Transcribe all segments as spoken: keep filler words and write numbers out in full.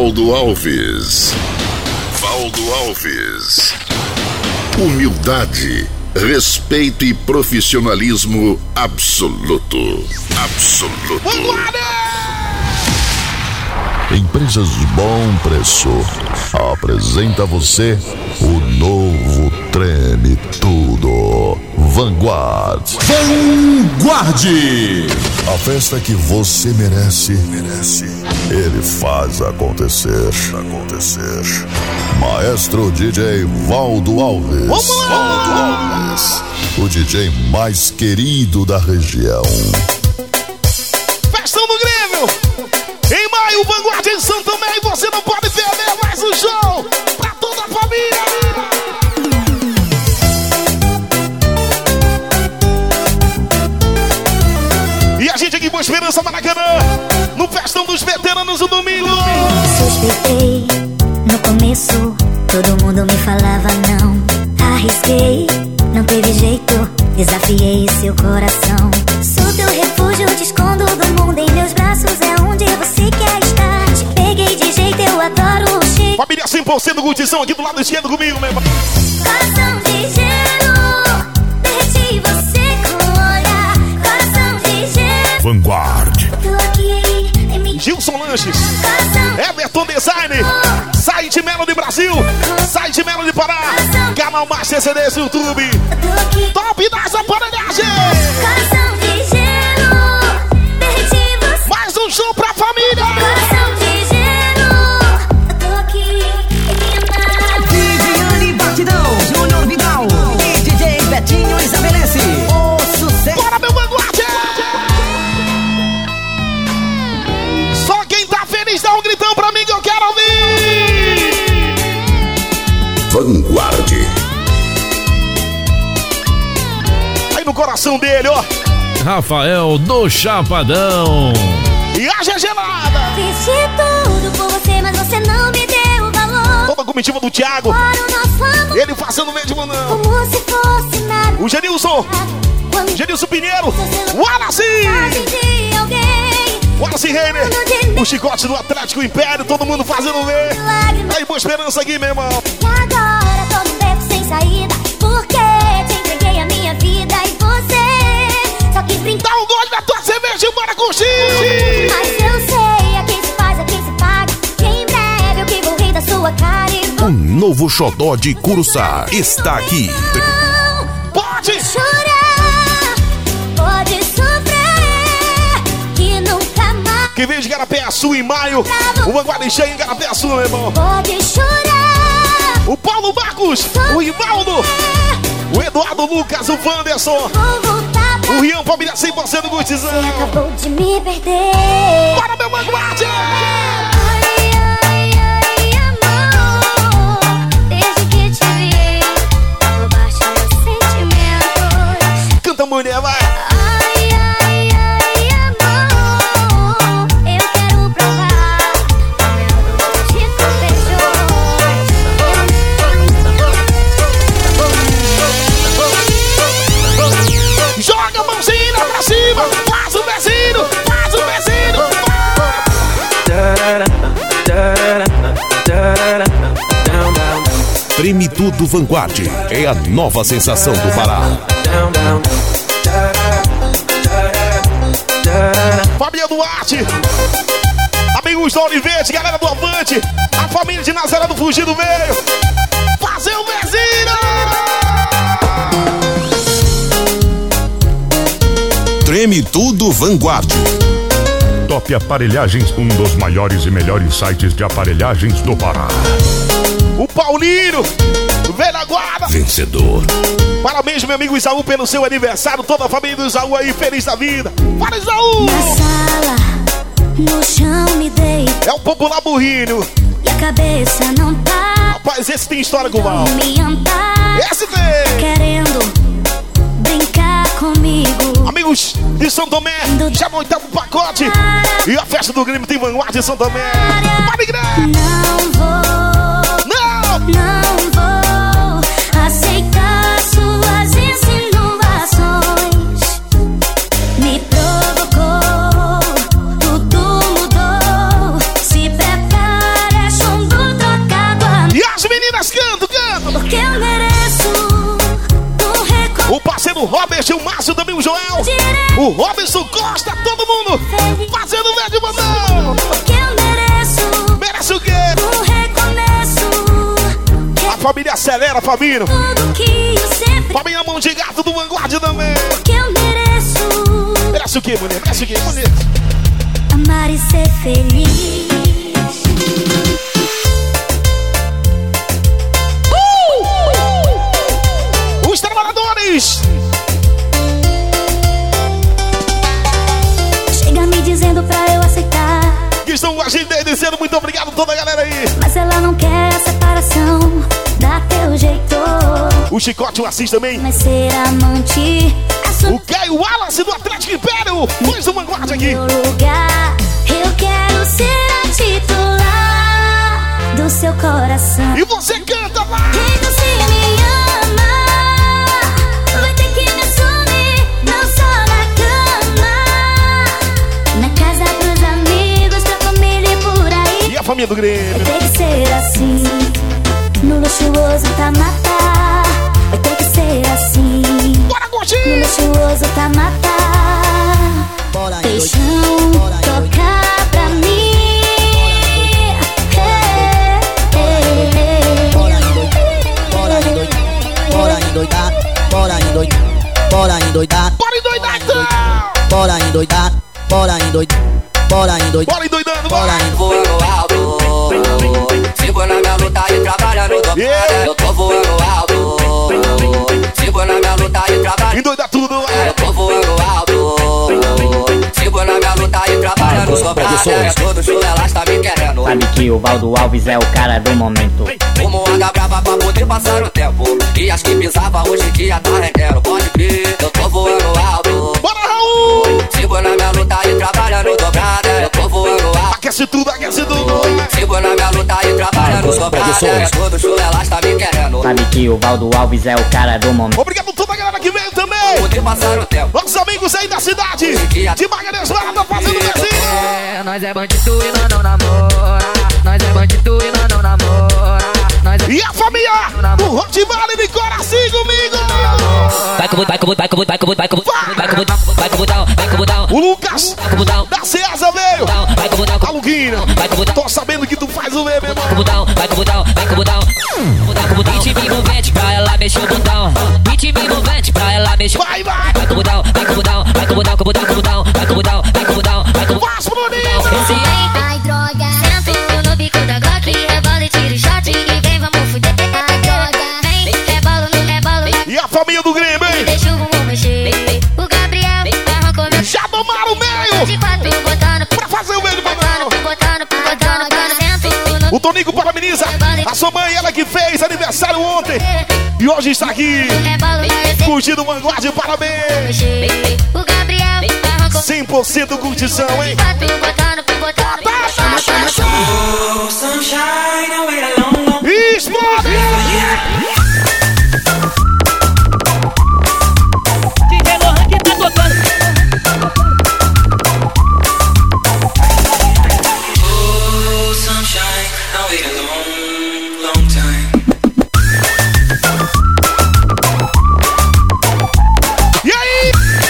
Valdo Alves. Valdo Alves. Humildade, respeito e profissionalismo absoluto. Absoluto. Empresas Bom Preço apresenta a você o novo Treme Tudo Vanguard. Vanguard! A festa que você merece, merece. Ele faz acontecer, acontecer. Maestro D J Valdo Alves. Valdo Alves, o D J mais querido da região. Festão do Grêmio! Em maio, Vanguard em Santo Tomé, e você não pode perder mais um show pra toda a família! E a gente aqui com Esperança Maracanã, no Festão dos Veteranos, no domingo! Suspeitei, no começo, todo mundo me falava não. Arrisquei, não teve jeito, desafiei seu coração. Sou teu refúgio, te escondo do mundo, em meus braços é onde você quer estar. Te peguei de jeito, eu adoro o cheiro. Família cem por cento curtição aqui do lado esquerdo comigo, meu irmão. Coração de gelo, derreti você com o olhar. Coração de gelo, Vanguard. tô aqui em mim. Gilson Lanches, Coração, Everton Design, Site Melo de Brasil, Site Melo de Pará, canal Master C D do YouTube, tô aqui. top das aparelhagens. Coração de gelo, derreti você. Mais um show pra família. Coração de gelo, eu tô aqui em minha mão. Viviane Batidão, Júnior Vidal e D J Betinho estabelece o sucesso. Bora, meu Vanguard! Só quem tá feliz dá um gritão pra mim que eu quero ouvir. Vanguard. Aí no coração dele, ó. Rafael do Chapadão. E a G gelada. Fiz de tudo por você, mas você não me deu valor. Toda a comitiva do Thiago. Para o nosso amor, Ele fazendo mesmo, mano. como se fosse nada. O Genilson. Quando Genilson Pinheiro. você O Wallace. sabe de alguém, Wallace Reiner. O chicote do Atlético Império. Todo mundo fazendo ver. lágrimas. Aí, boa esperança aqui, meu irmão. E agora tô num beco sem saída, porque te entreguei a minha vida e você só quis brincar. Dá um gole na tua cerveja e bora curtir. Mas eu sei, a quem se faz, a quem se paga. Que em breve eu que vou rir da sua cara e vou Um novo xodó de Curuçá está aqui. Pode. chorar, pode sofrer, que nunca mais. Quem veio de Garapé-Açu em maio. O Vanguard cheio em Garapé-Açu, meu irmão. Pode chorar, O Paulo Marcos. O Ivaldo. O Eduardo Lucas. O Wanderson. vou voltar pra O Rian, família cem por cento curtizão. você. Acabou de me perder. Bora, meu Vanguard. Ai, ai, ai, amor, desde que te vi, roubaste meus sentimentos. Canta, mulher, vai. Ai, ai, ai, amor, eu quero provar o meu doce de tu beijo. Joga a mãozinha pra cima. Faz o pezinho. Faz o pezinho. Treme Tudo Vanguard é a nova sensação do Pará. Família Duarte. Amigos da Olivete. Galera do Avante. A família de Nazaré do Fugido veio fazer o pezinho. Treme Tudo Vanguard. Top Aparelhagens, um dos maiores e melhores sites de aparelhagens do Pará. O Paulinho. Velha guarda. Vencedor. Parabéns, meu amigo Isaú, pelo seu aniversário. Toda a família do Isaú aí, feliz da vida. Para, Isaú! Na sala, no chão me deito É o popular burrinho. e a cabeça não tá. Rapaz, esse tem história com o Val. Me andar, Esse tem. querendo brincar comigo. Amigos de São Tomé, já no oitavo pacote. E a festa do Grêmio tem Vanguard em São Tomé. Para, igreja! Não vou, Não! não vou aceitar suas insinuações. Me provocou, tudo mudou. Se prepara amigo Joel, o Robinson Costa, todo mundo fazendo verde, mamão. Porque eu mereço. Merece o quê? Um recomeço. A família acelera, família. Tudo que eu sempre. Família Mão de Gato do Vanguard também. Porque eu mereço. Merece o quê, mulher? Merece o quê, mulher? Amar e ser feliz. Os trabalhadores! Chega me dizendo pra eu aceitar. Que estão com a gente aí, dizendo muito obrigado a toda a galera aí. Mas ela não quer a separação. Dá teu jeito. O Chicote, o Assis também. Mas ser amante. O Caio Wallace do Atlético Império. Dois do Vanguard aqui. Meu lugar. Eu quero ser a titular do seu coração. E você canta lá. Então se me ama, vai ter que me assumir. Não só na cama, na casa dos amigos, pra família e por aí. E a família do Grêmio? Vai ter que ser assim, no luxuoso Tamata. Vai ter que ser assim, Bora curtir! no luxuoso Tamata. Deixão tocar pra mim. Bora endoidar, bora endoidar, bora endoidar, Bora endoidar então! bora endoidar, bora endoidar, bora endoidar, Bora endoidando, bora bora! voando alto. Sigo na minha luta e trabalhando dobrada. Yeah. Eu tô voando alto. Sigo na minha luta e trabalhando. Endoida tudo, Eu tô voando alto. Sigo na minha luta e trabalhando dobrada. É todo show, elas tá me querendo. Sabe que o Valdo Alves é o cara do momento. Como água brava pra poder passar o tempo. E as que pisava hoje em dia tá rendendo. Pode crer, eu tô voando alto. Bora, Raul! Sigo na minha luta e trabalhando dobrada. Eu tô voando alto. Aquece tudo, aquece tudo! Sigo na minha luta e trabalhando dobrada. É todo show, elas tá me querendo. Sabe que o Valdo Alves é o cara do momento. Obrigado a toda a galera que veio também! Poder passar o tempo. Nossos amigos aí da cidade de Magalhães Barra fazendo desenho! É, nós é bandido e nós não namora. Nós é bandido e nós não namora. Nós é E a família do Hot Valley de coração comigo! Vai com vai com vai com vai com vai com vai com vai com vai com vai com O Lucas da Ceasa veio! vai com A Luquinha! Tô sabendo que tu faz o bebê, mano! vai com vai com ritmo envolvente pra ela mexer o botão. Ritmo envolvente pra ela mexer. Vai, vai! Vai com vai com vai com vai com vai com vai com vai com vai com Faz, Bruninho! Ai, droga. Sento no bico da Glock, rebola e tiro shot. E vem, vamos fuder. Ai, droga. Vem, rebolo no rebolo. E a família do Grêmio, hein? Deixa o bumbum mexer. O Gabriel arrancou meu Já tomaram o meio! de quatro, botando, Pra fazer o meio, botando, mano! botando, botando, botando. Sento no O Tonico parabeniza a sua mãe, ela que fez aniversário ontem. E hoje está aqui, rebolo, curtindo o Vanguard, parabéns! mexer. O Gabriel arrancou cem por cento curtição, hein? quatro, botando, botando. Explode! D J Lohan que tá tocando. Oh, sunshine, I wait a long, long time. E aí?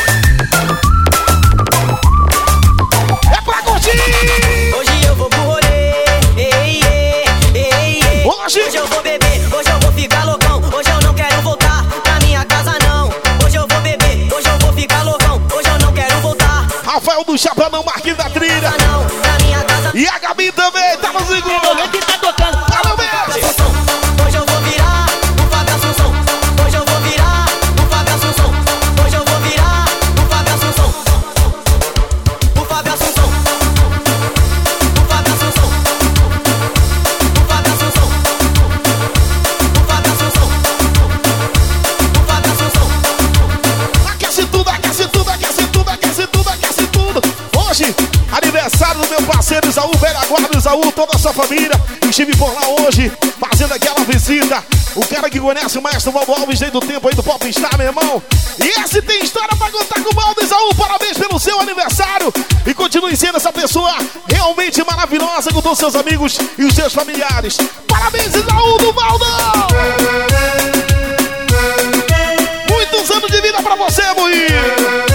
É pra curtir! Hoje eu vou pro rolê. Ei, ei, ei, ei. Hoje, Hoje eu vou beber, hoje eu vou ficar loucão. Hoje eu não quero voltar pra minha casa, não. Hoje eu vou beber, hoje eu vou ficar loucão. Hoje eu não quero voltar Rafael do Chapadão, Marquinhos da Trilha. não, pra minha casa. E a Gabi também, tá no segundo. Lohan que tá tocando. Parabéns! Hoje eu vou virar o Fábio Assunção. Hoje eu vou virar o Fábio Assunção. Hoje eu vou virar o Fábio Assunção. O Fábio Assunção. O Fábio Assunção. O Fábio Assunção. O Fábio Assunção. O Fábio Assunção. Aquece tudo, aquece tudo, aquece tudo, aquece tudo, aquece tudo. Hoje, aniversário do meu parceiro Isaú, velha guarda Isaú, toda a sua família. Estive por lá hoje, fazendo aquela visita. O cara que conhece o maestro Valdo Alves desde o tempo aí do Popstar, meu irmão. E esse tem história pra contar com o Valdo Isaú. Parabéns pelo seu aniversário. E continue sendo essa pessoa realmente maravilhosa com todos os seus amigos e os seus familiares. Parabéns, Isaú do Valdo! Muitos anos de vida pra você, Moinho!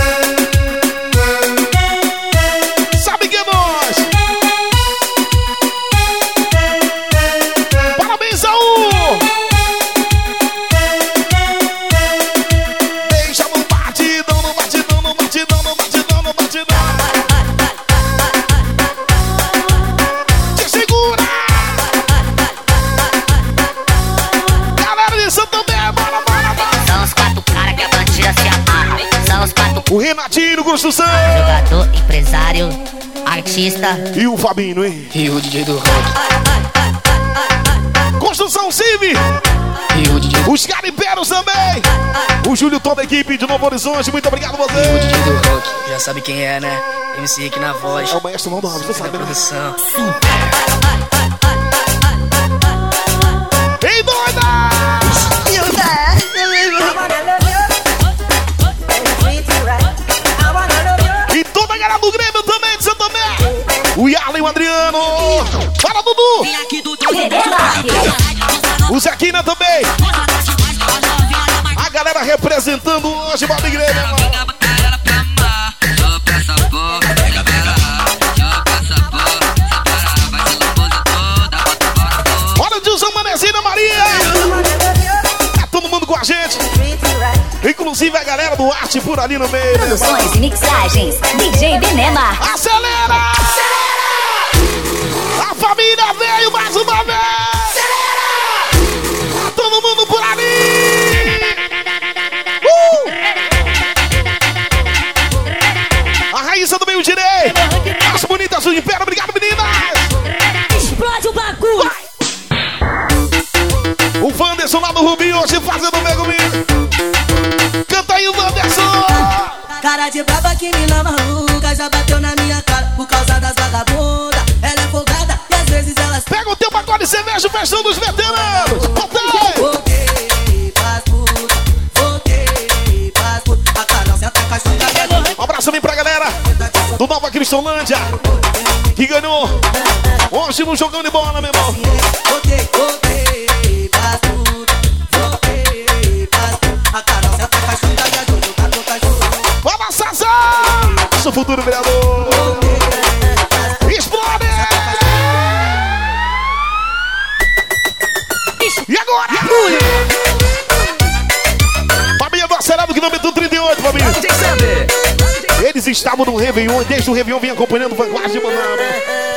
O Renatinho, construção. Jogador, empresário, artista. E o Fabinho, hein? E o D J do rock. Construção Civi. E o D J. Os Gariberos também. O Júlio, toda a equipe de Novo Horizonte. Muito obrigado a você. E o D J do rock. Já sabe quem é, né? M C aqui na voz. É o maestro Valdo Alves, você sabe, né? Produção. Ei, doida! E toda a galera do Grêmio também, de São Tomé. O Yarley, o Adriano. Fala, Dudu. O Zequina também. A galera representando hoje o Balde Grêmio. Olha o Dilson Manezinho, Maria. Tá todo mundo com a gente. Inclusive a galera do arte por ali no meio. Produções e mixagens, D J Benema. Acelera! Acelera! A família veio mais uma vez! Acelera! Todo mundo por ali! Uh! A Raíssa do meio direito! As bonitas do Império, obrigado, meninas! Explode o bagulho! O Wanderson lá do Rubinho hoje fazendo bem comigo! Canta aí o Wanderson! Cara de braba que mina maluca já bateu na minha cara por causa das vagabundas. Ela é folgada e às vezes ela... Pega o teu pacote de cerveja, festão dos veteranos! Voltei! Voltei pras putas, voltei pras putas. A Carol senta com a chuta. Um abraço também pra galera do Nova Cristolândia que ganhou hoje no jogão de bola, meu irmão. Voltei, voltei pras putas, voltei pras putas. A Carol senta com a chuta. Vamos, Sazá! Nosso futuro vereador! Explode! E agora? Família do Acelerado, quilômetro trinta e oito, família! Eles estavam no Réveillon e desde o Réveillon vem acompanhando o Vanguard de Manaus.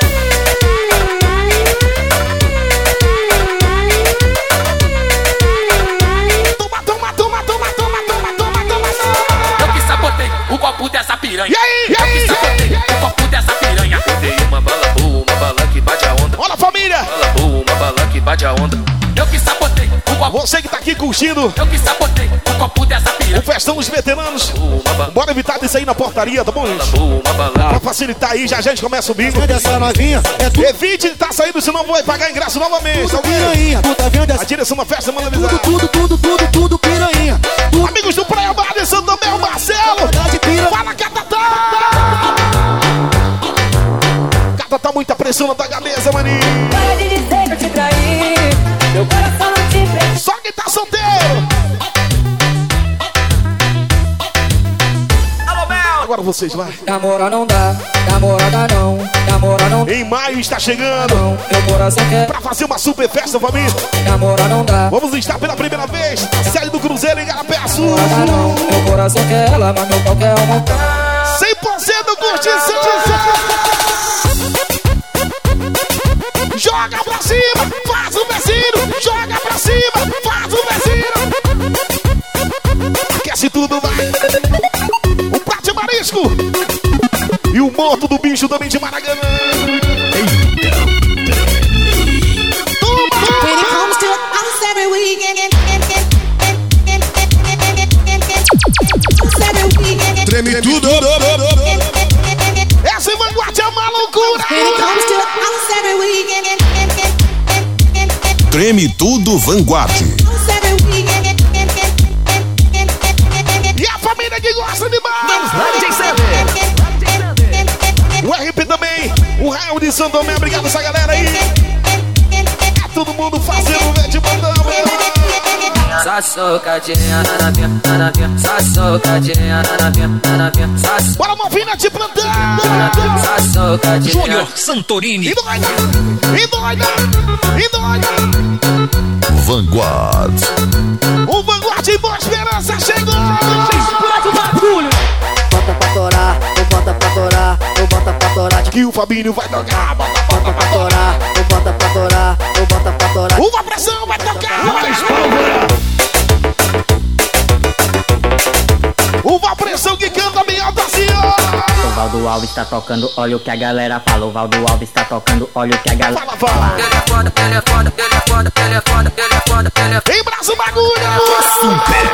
O copo dessa piranha. E aí? E aí? Eu que sabotei o copo dessa piranha. Dei uma bala boa, uma bala que bate a onda. Olha, família! Bala boa, uma bala que bate a onda. Eu que sabotei o copo. Você que tá aqui curtindo. Eu que sabotei o copo dessa piranha. O festão dos veteranos. Bora evitar disso aí na portaria, tá bom, gente? Uma bala. Pra facilitar aí, já a gente começa o bingo. Essa novinha é tu... Evite de tá saindo, senão vai pagar ingresso novamente. Tudo piranha, tu tá vendo essa... A direção da festa manda avisar. Tudo, tudo, tudo, tudo, tudo piranha. Tudo... Amigos do Praia Bar de São Tomé, o Marcelo. Fala, Catatá! Catatá, muita pressão na tua cabeça, maninho. Para de dizer que eu te traí. Meu coração não te fez. Só quem tá solteiro. Alô, Mel! Agora vocês, vai. Namora não dá, namorada não, namora não dá. Em maio está chegando. Não, meu coração quer. Pra fazer uma super festa, família. Namora não dá. Vamos estar pela primeira vez. Série do Cruzeiro em Garapé Sul. Namorada não, meu coração quer ela, mas meu pau quer uma. cem por cento curtição. Joga pra cima, faz o vecino. Joga pra cima, faz o vecino. Aquece tudo, vai. O prato de marisco. E o morto do bicho também de Maracanã. Toma, toma. Treme tudo. Essa Vanguard é uma loucura. Treme tudo Vanguard. E a família que gosta demais. O R P também. O Raio de São Tomé. Obrigado essa galera aí. É todo mundo fazendo o vete bandão. Só socadinha na novinha, na novinha. Só socadinha na novinha, na novinha. Bora, novinha de plantão. Só socadinha. Júnior Santorini. E doida, e doida, e doida. Vanguard. O Vanguard de Boa Esperança chegou. Explode o bagulho. Bota pra torar, ou bota pra torar, ou bota pra torar. Que o Fabinho vai tocar. Bota, Bota pra torar, ou bota pra torar, ou bota pra torar. Uma pressão vai tocar. Uma pressão que canta bem Valdo Alves tá tocando, olha o que a galera fala. O Valdo Alves tá tocando, olha o que a galera fala. Fala, fala. Ele é foda, ele é foda, ele é foda, ele é foda, ele é foda, ele é foda. Em braço bagulho! Super!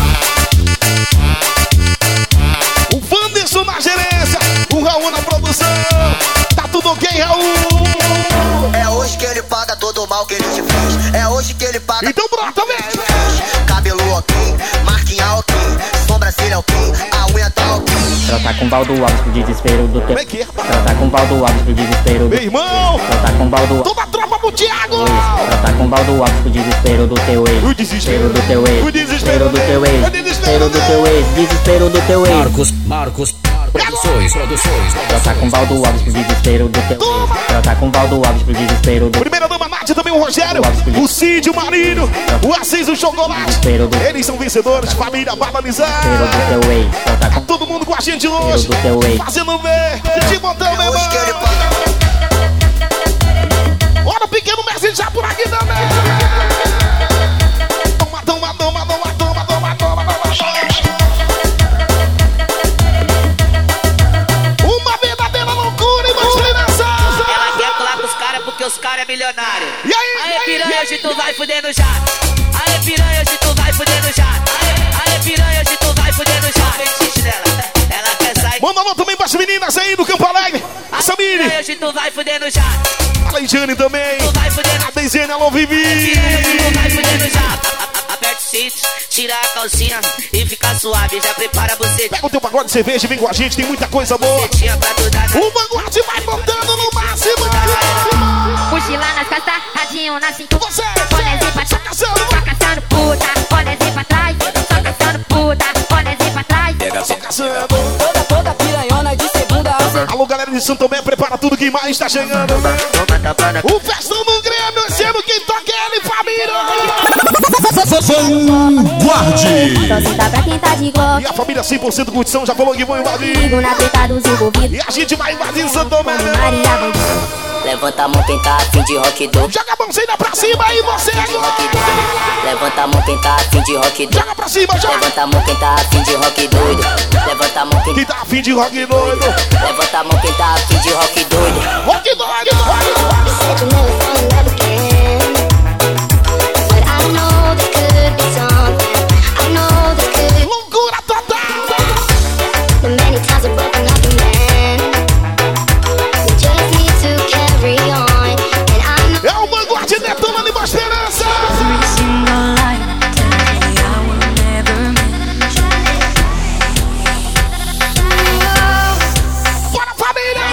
O Wanderson na gerência, o Raul na produção. Tá tudo ok, Raul? É hoje que ele paga todo o mal que ele te fez. É hoje que ele paga. Então brota, vem! Cabelo ok, marquinha ok, sobrancelha ok, a unha tá ok. Trota com Valdo Alves pro desespero do teu. Vem aqui, Trota com Valdo Alves pro desespero do meu irmão! Trota com Valdo Alves. Toda a tropa pro Thiago! Trota com Valdo Alves pro desespero do teu ex. O desespero do teu ex. O desespero do teu ex. O desespero do teu ex. Desespero do teu ex. Marcos, Marcos, Produções, Produções. Trota com Valdo Alves pro desespero do teu ex. Trota com Valdo Alves pro desespero do. Primeira dama Nath, também o Rogério, o Cid, o Marinho, o Assis, o Chocolate. Eles são vencedores, família banalizada. Do teu ex. Tá todo mundo com a gente hoje, do teu ex. Fazendo ver, de botão, meu irmão. Olha o pequeno Messi já por aqui também. Toma, toma, toma, toma, toma, toma, toma, toma. Uma verdadeira loucura, imaginação. Ela quer colar com os caras porque os caras é milionário. E aí, aê, piranha, hoje tu vai fudendo já. Aê, piranha, hoje tu vai fudendo já. Aê, piranha, hoje tu vai fudendo já. Feitiço dela, ela quer sair. Manda alô também pras meninas aí do Campo Alegre. A Samiri. Aê, hoje tu vai fudendo já. A Leidiane também. Tu vai fudendo. A Deisiane, alô, Vivi. Aê, tu vai fudendo já. Aperta o cinto, tira a calcinha e fica suave, já prepara você. Pega o teu pagode de cerveja e vem com a gente, tem muita coisa boa. O Vanguard vai botando no máximo. Mochila nas costas, radinho na cintura. Você, bonezinho pra trás, só caçando puta. Bonezinho pra trás, só caçando puta. Bonezinho pra trás, só caçando. Toda, toda piranhona de segunda a alô, galera de Santo Tomé, prepara tudo que mais tá chegando. O festão do Grêmio, esse ano quem toca é ele, família. Vanguarde. Torcida pra quem tá de glock. E a família cem por cento curtição já falou que vão invadir. Ligo na treta dos envolvidos. E a gente vai invadir Santo Tomé. Levanta a mão quem tá afim de rock do. Joga a mãozinha pra cima aí, você agora. Levanta a mão quem tá afim de rock do. Joga pra cima, joga. Levanta a mão quem tá afim de rock doido. Levanta a mão quem, quem tá afim de rock doido. Levanta a mão quem tá afim de rock doido. Rock doido, loucura total. É o Vanguard detonando em esperança. Bora, família!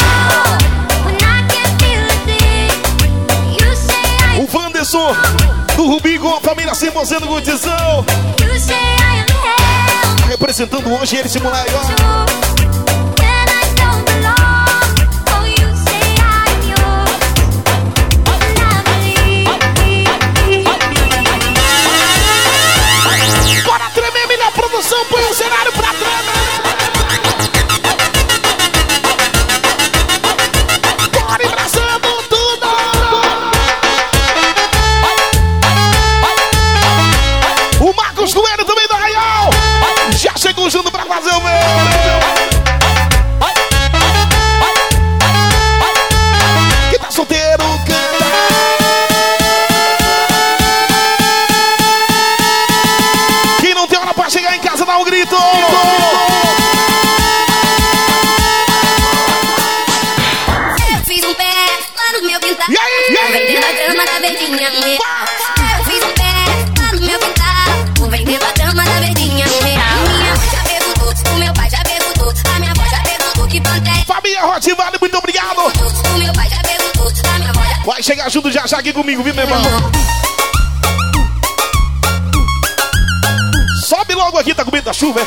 O Wanderson do Rubi com a família cem por cento curtição. Representando hoje ele, esse moleque, ó. Bora tremer, melhor produção, põe o cenário pra tremer. Bora abraçando tudo. O Marcos Coelho também do Arraial já chegou junto pra fazer o meu. Quem tá solteiro, canta. Quem não tem hora pra chegar em casa, dá um grito. Eu fiz um pé lá no meu quintal. E aí? E aí? Vendendo a grama da verdinha. Eu fiz um pé lá no meu quintal. Vou vender a grama da verdinha. Minha mãe já perguntou, o meu pai já perguntou, a minha avó já perguntou que pantera. Família Hot Vale, muito obrigado. O meu pai já perguntou, a minha avó já. Vai chegar junto já já aqui comigo, viu, meu irmão? Sobe logo aqui, tá com medo da chuva, é?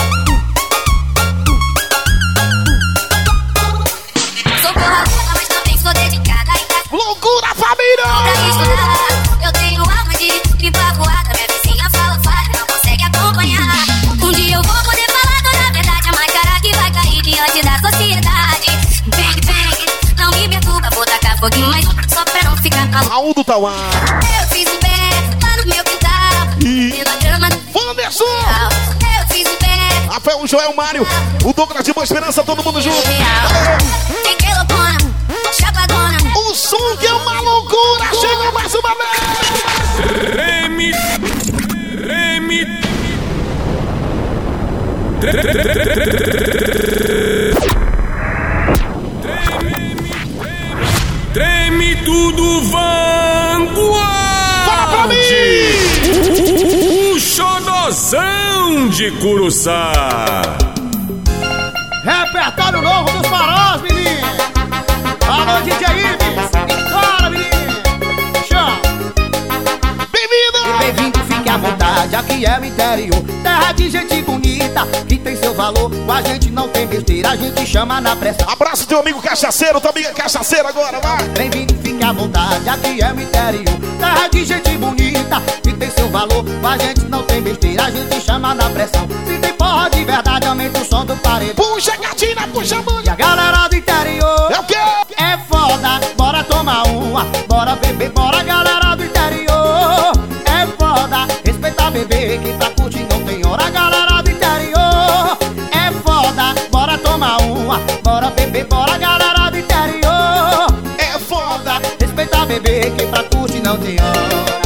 Sou porradeira, mas também sou dedicada. Loucura, família! Eu tenho alma de pipa voada. Minha vizinha fala, fala, não consegue acompanhar. Um dia eu vou poder falar toda a verdade. A máscara que vai cair diante da sociedade. Bang, bang, não me perturba. Vou tacar foguinho, mas só pra não ficar calmo. Raul do Tauá. Eu fiz um pé lá no meu quintal. E... Vendo a grama do Wanderson! Eu fiz um pé. Rafael Joel Mário, o Douglas de Boa Esperança, todo mundo junto. O som que é uma loucura, chega mais uma vez. Remi, Remi, Treme tudo, Vanguard! Fala pra mim! O xodozão de Curuçá! Repertório novo dos farós, menino! Alô, D J Ives! Bora, menino! Show! Bem-vindo! Bem-vindo, fique à vontade, aqui é o interior. Terra de gente bonita, que tem seu valor. Com a gente não tem besteira, a gente chama na pressão. Abraço teu amigo cachaceiro, tua amiga cachaceira agora, vai! Bem-vindo, fique à vontade, aqui é o interior. Terra de gente bonita, que tem seu valor. Com a gente não tem besteira, a gente chama na pressão. Se tem porra de verdade, aumenta o som do parede. Puxa, gatina, puxa, mano! E a galera do interior é o quê? É foda, bora tomar uma, bora beber, bora galera do interior. É foda, respeita bebê, que pra curtir não tem hora, galera do interior. É foda, bora tomar uma, bora beber, bora galera do interior. É foda, respeita bebê, que pra curtir não tem hora.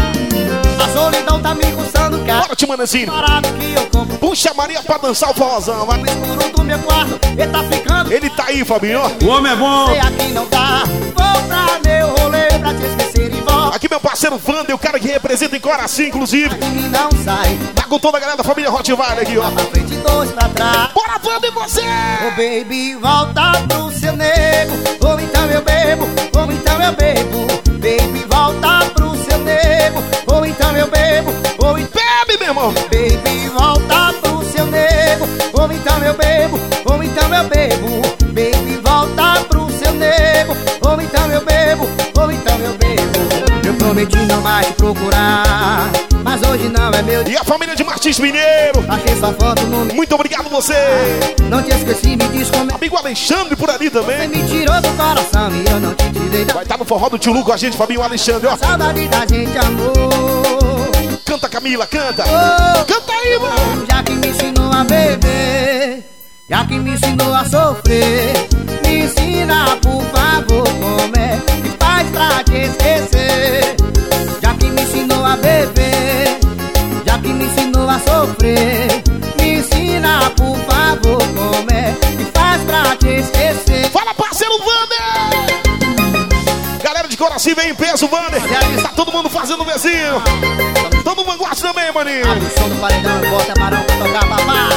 A solidão tá me coçando, cara. Bora, te manazinho. Que eu compro. Puxa Maria pra dançar o forrozão, vai. No escuro do meu quarto, ele tá ficando. Ele tá aí, Fabinho. O homem é bom. Sei aqui não tá. Vou pra meu rolê pra te esquecer e volta. Aqui meu parceiro Wander, o cara que representa em Coração, inclusive. Aqui não sai. Tá com toda a galera da família Rottweiler aqui, ó. Pra frente, dois pra trás. Bora, Wander, e você? Ô, oh, baby, volta pro seu nego. Ou então eu bebo, ou então eu bebo. Baby, volta pro seu nego. Ou então eu bebo, ou então... Bebe, meu irmão. Baby, volta pro seu nego. Ou então eu bebo, ou então eu bebo. Baby, volta pro seu nego. Ou então eu bebo, ou então eu bebo. Eu prometi não mais te procurar, mas hoje não é meu dia. E a família de Martins Mineiro. Achei sua foto no... Muito obrigado você. Não te esqueci, me diz como... Amigo Alexandre por ali também. Você me tirou do coração e eu não te tirei da... Vai estar no forró do Tio Lu com a gente, Fabinho Alexandre, ó. Saudade da gente, amor. Canta, Camila, canta. Oh, canta aí, mano. Já que me ensinou a beber, já que me ensinou a sofrer, me ensina, por favor, como é que faz pra te esquecer. Já que me ensinou a beber, já que me ensinou a sofrer, me ensina, por favor, como é que faz pra te esquecer. Fala, parceiro Wander! Galera de Coração, vem em peso, Wander. Tá todo mundo fazendo o vizinho. Todo mundo gosta também, maninho. Abre o som do paredão, bota barão pra tocar babá.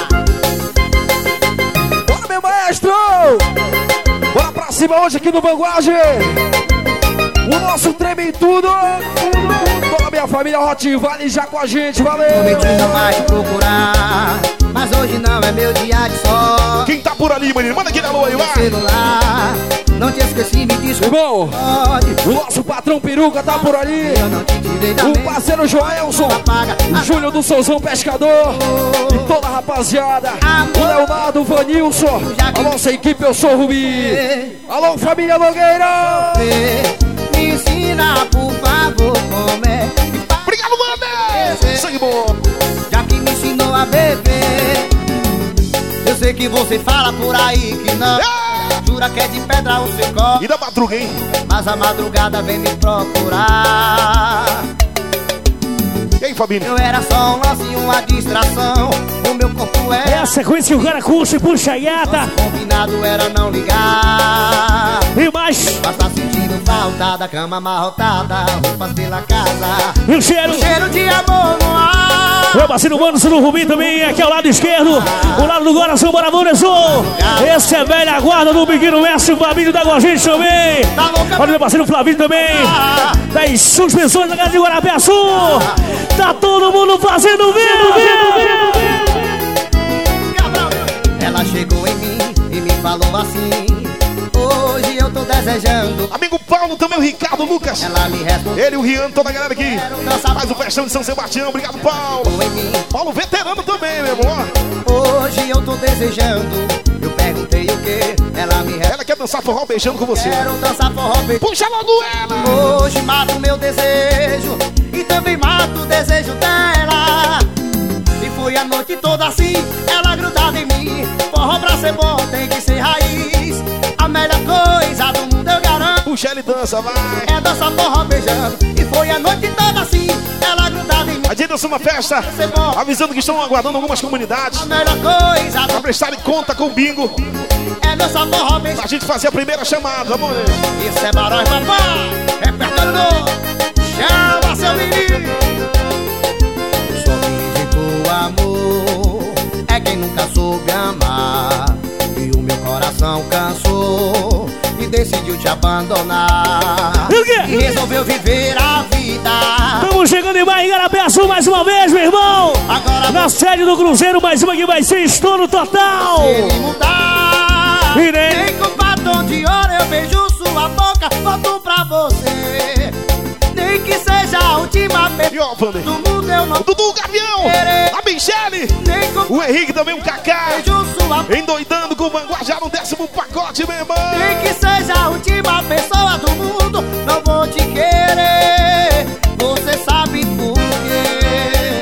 Bora, meu maestro! Bora pra cima hoje aqui no Vanguard. O nosso treme em tudo. Toda a minha família Rottweiler já com a gente, valeu! Prometi não mais te procurar, mas hoje não é meu dia de sol. Quem tá por ali, maninho? Manda aqui na lua aí, vai! Celular, não te esqueci, me diz. Irmão, o nosso patrão Peruca tá por ali. Eu não te tirei da o parceiro Joelson, o Júlio do Souzão Pescador oh, e toda a rapaziada. Amor, o Leonardo, o Vanilson, a nossa equipe, eu sou o Rubi. Alô, família Nogueira! Me ensina, por favor, como é. Obrigado, Wander! Sangue bom! Já que me ensinou a beber, eu sei que você fala por aí que não. Jura que é de pedra o seu copo. E da madruga, hein? Mas a madrugada vem me procurar. E aí, família? Eu era só um lance, uma distração. O meu corpo era... É a sequência que o cara curte e puxa a iata. Nosso combinado era não ligar. E mais? Mas tá sentindo falta da cama amarrotada, roupas pela casa. E o cheiro? O cheiro de amor no ar. Meu parceiro Mano, do Rubi também, aqui ao lado esquerdo. O lado do Coração, Morador Azul. Esse é velha guarda do Biquino Mestre, o Flavinho tá com a gente também. Olha meu parceiro Flavinho também. Das suspensões da casa de Guarapé Sul. Tá todo mundo fazendo vindo, vindo, vindo, vindo. Ela chegou em mim e me falou assim: hoje eu tô desejando. Amigo Paulo, também o Ricardo Lucas. Ela me respondeu. Ele, o Rian, toda a galera aqui. Faz o festão de São Sebastião. Obrigado, Paulo. Paulo veterano também, meu irmão. Hoje eu tô desejando. Eu perguntei o que? Ela me respondeu. Ela quer dançar forró beijando com você. Quero dançar forró beijando. Puxa logo ela. Hoje mato o meu desejo e também mato o desejo dela. E foi a noite toda assim, ela grudada em mim. ser bom tem que ser raiz. A melhor coisa do mundo eu garanto. Puxa, ele dança, vai. É dança forró beijando. E foi a noite toda assim, ela grudava em mim. A gente dança uma festa, avisando que estão aguardando algumas comunidades A melhor coisa pra prestarem conta com o bingo. É dança forró beijando. Pra gente fazer a primeira chamada, amor. Isso é Barões, papai. Repertório novo. Chama seu menino. Só quem inventou amor é quem nunca soube amar. E o meu coração cansou e decidiu te abandonar. E o quê? E resolveu viver a vida. Estamos chegando em Barrigarapé Sul mais uma vez, meu irmão. Agora na sede do Cruzeiro, mais uma que vai ser estouro total. Se ele mudar, e nem... nem com batom de ouro eu beijo sua boca, volto pra você. Nem que seja a última vez e ó, Vander, do mundo eu não... O Dudu, o Gavião, querer. A Michele, com... o Henrique também, o Kaká, sua... endoidando com o Vanguard já no décimo pacote, meu irmão. Nem que seja a última pessoa do mundo, não vou te querer. Você sabe por quê?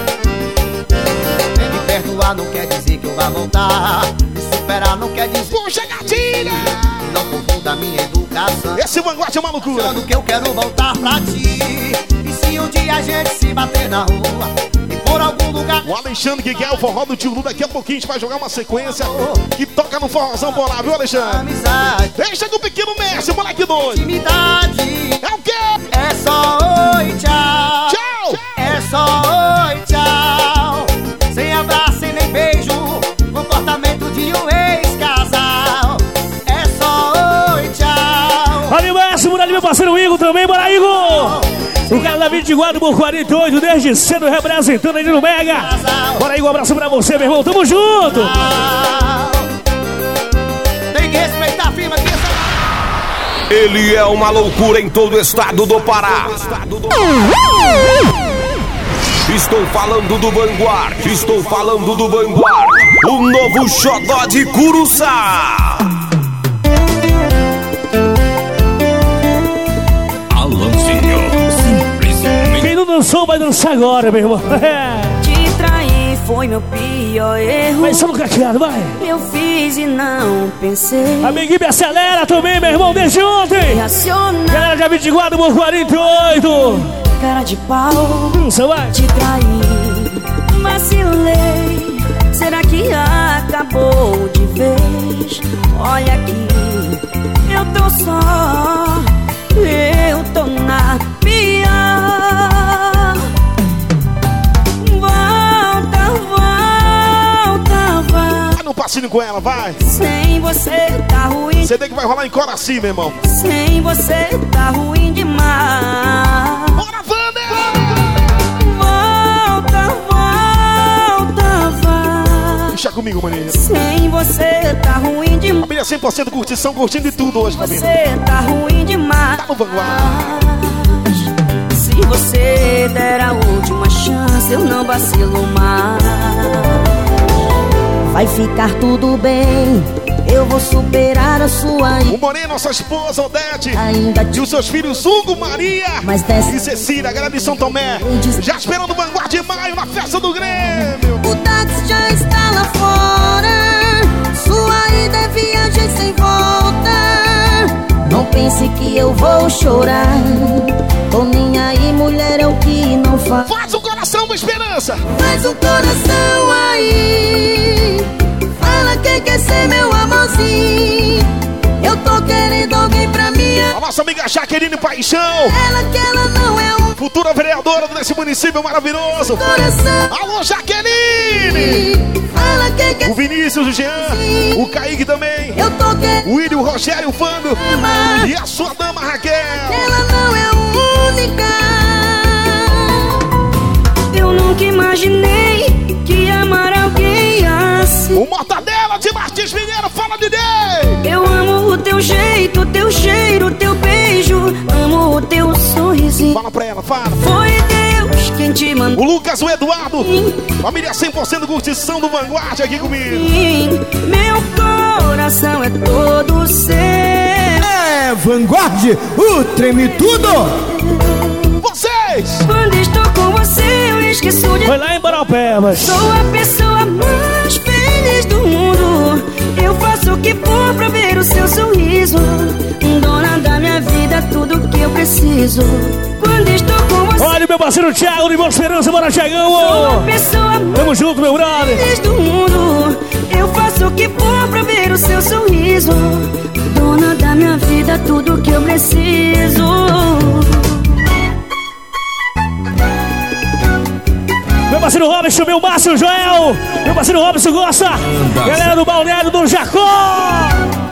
Me perdoar não quer dizer que eu vá voltar. Me superar não quer dizer... Puxa, gatilha! Não confunda minha educação. Esse Vanguard é uma loucura. Sendo que eu quero voltar pra ti. E se um dia a gente se bater na rua e por algum lugar... O Alexandre que quer o forró do tio Lu, daqui a pouquinho a gente vai jogar uma sequência que toca no forrozão por lá, viu, Alexandre? Amizade. Deixa com o pequeno Messi, moleque doido. Intimidade. É o quê? É só oi, tchau. Tchau. É só oi, tchau. Sem abraço e nem beijo. Comportamento de um ex-casal. É só oi, tchau. Ali Máximo, ali meu parceiro Igor também, bora Igor! O cara da vinte e quatro por quarenta e oito, desde cedo representando aí no Mega. Bora Igor, um abraço pra você, meu irmão, tamo junto! Tem que respeitar a firma aqui. Ele é uma loucura em todo o estado do Pará. Estou falando do Vanguard, estou falando do Vanguard, o novo xodó de Curuçá. Alanzinho, simplesmente. Quem não dançou vai dançar agora, meu irmão. Te trair foi meu pior erro. Vai só no caqueado, vai. Eu fiz e não pensei. A minha equipe acelera também, meu irmão, desde ontem. Racional. Galera de vinte e quatro por quarenta e oito. Cara de pau, dança, vai. Te traí, vacilei. Será que acabou de vez? Olha aqui, eu tô só, eu tô na pior. Volta, volta, vai. Vai no passinho com ela, vai. Sem você tá ruim. C D que vai rolar em Coraci, meu irmão. Sem você tá ruim demais. Bora, Vander! Volta, volta, vai. Deixa comigo, maninho. Sem você tá ruim demais. Família cem por cento curtição, curtindo de tudo hoje, família. Você tá ruim demais. Tá no Vanguard. Se você der a última chance, eu não vacilo mais. Vai ficar tudo bem, eu vou superar a sua... O Moreno, nossa esposa, Odete. Ainda e os seus filhos Hugo, Maria mas dessa... e Cecília, a galera de São Tomé. Já esperando o Vanguard de maio na festa do Grêmio. O táxi já está lá fora. Sua ida é viagem sem volta. Não pense que eu vou chorar. Tô nem aí, mulher, é o que não faz. Faz o coração uma esperança. Faz o coração aí. Fala que quer ser meu amorzinho. Eu tô querendo alguém pra mim. A nossa amiga Jaqueline Paixão. Ela que ela não é um... futura vereadora desse município maravilhoso. Coração. Alô, Jaqueline. Fala que quer... O Vinícius, o Jean, o Kaique também. Eu tô querendo... O William, o Rogério, o Fando. E a sua dama, Raquel. Ela não é única. Eu nunca imaginei que amar alguém assim. O Mortadela de Martins Mineiro, fala de Deus. Eu amo o teu jeito, teu cheiro, teu beijo. Amo o teu sorrisinho. Fala pra ela, fala. Foi Deus quem te mandou. O Lucas, o Eduardo. Família cem por cento curtição do Vanguard aqui comigo. Meu coração é todo seu. É Vanguard, o treme tudo. Vocês. Quando estou com você eu esqueço de... Foi lá em Barapé, mas... Sou a pessoa mais feliz do mundo. que for pra ver o seu sorriso. Dona da minha vida, tudo que eu preciso. Quando estou com você. Olha, meu parceiro Thiago, de Boa Esperança, bora, Thiagão. Sou uma pessoa tamo junto, meu brother. feliz do mundo. Eu faço o que for pra ver o seu sorriso. Dona da minha vida, tudo que eu preciso. Meu parceiro Robson, meu Márcio Joel. Meu parceiro Robson gosta. Galera do Balneário do Jacó.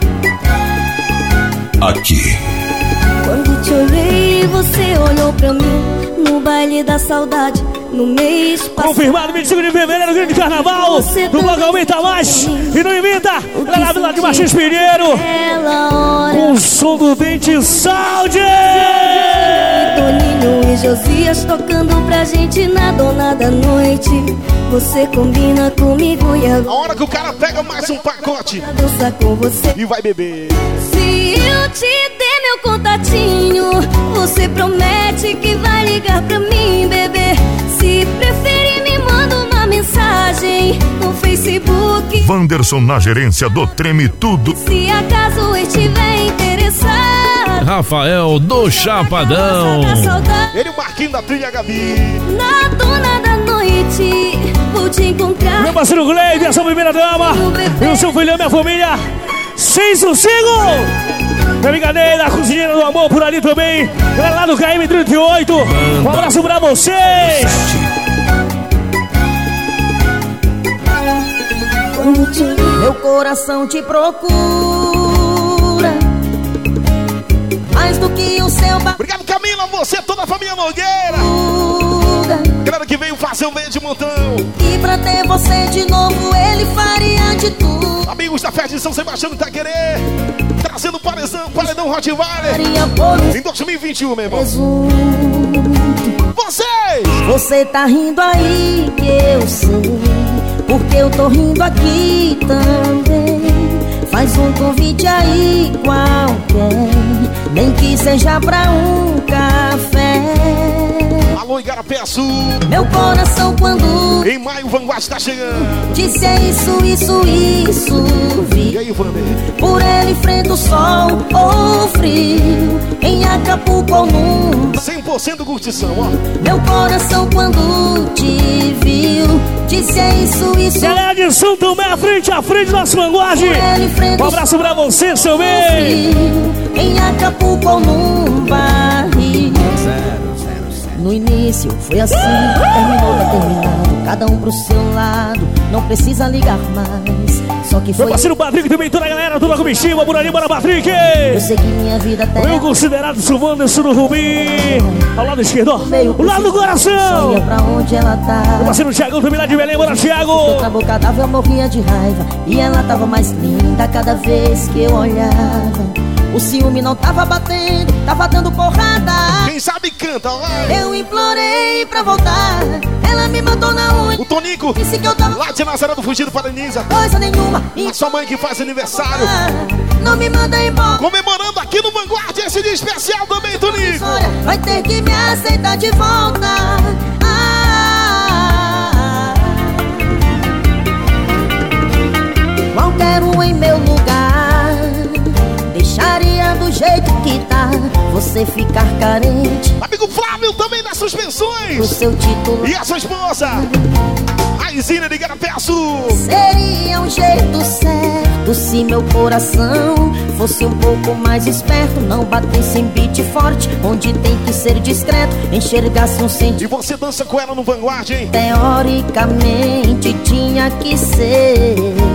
Aqui. Quando te olhei, você olhou pra mim. No baile da saudade, no mês passado. Confirmado, vinte e cinco de fevereiro, grande carnaval. Do bloco Aumenta Mais. E não imita. Lá na Vila de Martins Pinheiro. Com o som do Dente Saúde. Toninho e Josias tocando pra gente na dona da noite. Você combina comigo e a hora que o cara pega mais um pacote dança com você e vai beber. Se eu te der meu contatinho, você promete que vai ligar pra mim, bebê. Se preferir, me manda uma mensagem no Facebook. Wanderson na gerência do Treme Tudo. Se acaso estiver interessado, Rafael do Chapadão. Ele, o Marquinhos da Trilha Gabi. Na dona da noite, vou te encontrar. Meu parceiro Gleide, essa primeira dama. E o seu filhão, minha família. Sem sossego. Minha brincadeira, cozinheira do amor por ali também. Galera lá do K M trinta e oito. Um abraço pra vocês. Meu coração te procura mais do que o seu ba... Obrigado, Camila, você, toda a família Nogueira. Galera que veio fazer um meio de montão. E pra ter você de novo, ele faria de tudo. Amigos da festa de São Sebastião do Itaquerê, trazendo paredão, paredão Rottweiler em dois mil e vinte e um, meu irmão. Vocês! Você tá rindo aí, que eu sei, porque eu tô rindo aqui também. Faz um convite aí qualquer, nem que seja pra um café. Alô, Igarapé Sul. Meu coração quando em maio o Vanguard está chegando. Disse é isso, isso, isso. Vi. E aí, Vander? Por ele enfrenta o sol ou frio. Em Acapulco ou num cem por cento curtição, ó. Meu coração quando te viu disse é isso, isso. Galera de São Tomé, à frente, à frente do nosso Vanguard. Um abraço pra você, seu bem. Em Acapulco ou num barril. No início foi assim, terminou, tá terminando. Cada um pro seu lado, não precisa ligar mais. Só que foi. Meu parceiro Patrick também, toda a galera, toda a comitiva, por ali, bora Patrick. Eu segui minha vida até. Eu considerado Silvanderson do Rubim. Ao lado esquerdo, ó. O lado do coração. Ia pra onde ela tá. Meu parceiro Thiago também lá de Belém, bora Thiago. Outra boca dava, eu morria de raiva. E ela tava mais linda cada vez que eu olhava. O ciúme não tava batendo, tava dando porrada. Quem sabe canta, vai. Eu implorei pra voltar, ela me mandou na unha. O Tonico, disse que eu tava lá de Nazaré do Fugido para Denisa. Coisa nenhuma. A sua mãe que faz aniversário. Não me manda embora. Comemorando aqui no Vanguard esse dia especial também, Tonico. Vai ter que me aceitar de volta. Ah, qualquer um em meu lugar deixaria do jeito que tá, você ficar carente. Amigo Flávio também das suspensões. O seu título. E a sua esposa, a Isina de Igarapé Sul. Seria um jeito certo se meu coração fosse um pouco mais esperto. Não batesse em beat forte, onde tem que ser discreto. Enxergasse um sentimento. E você dança com ela no Vanguard, hein? Teoricamente tinha que ser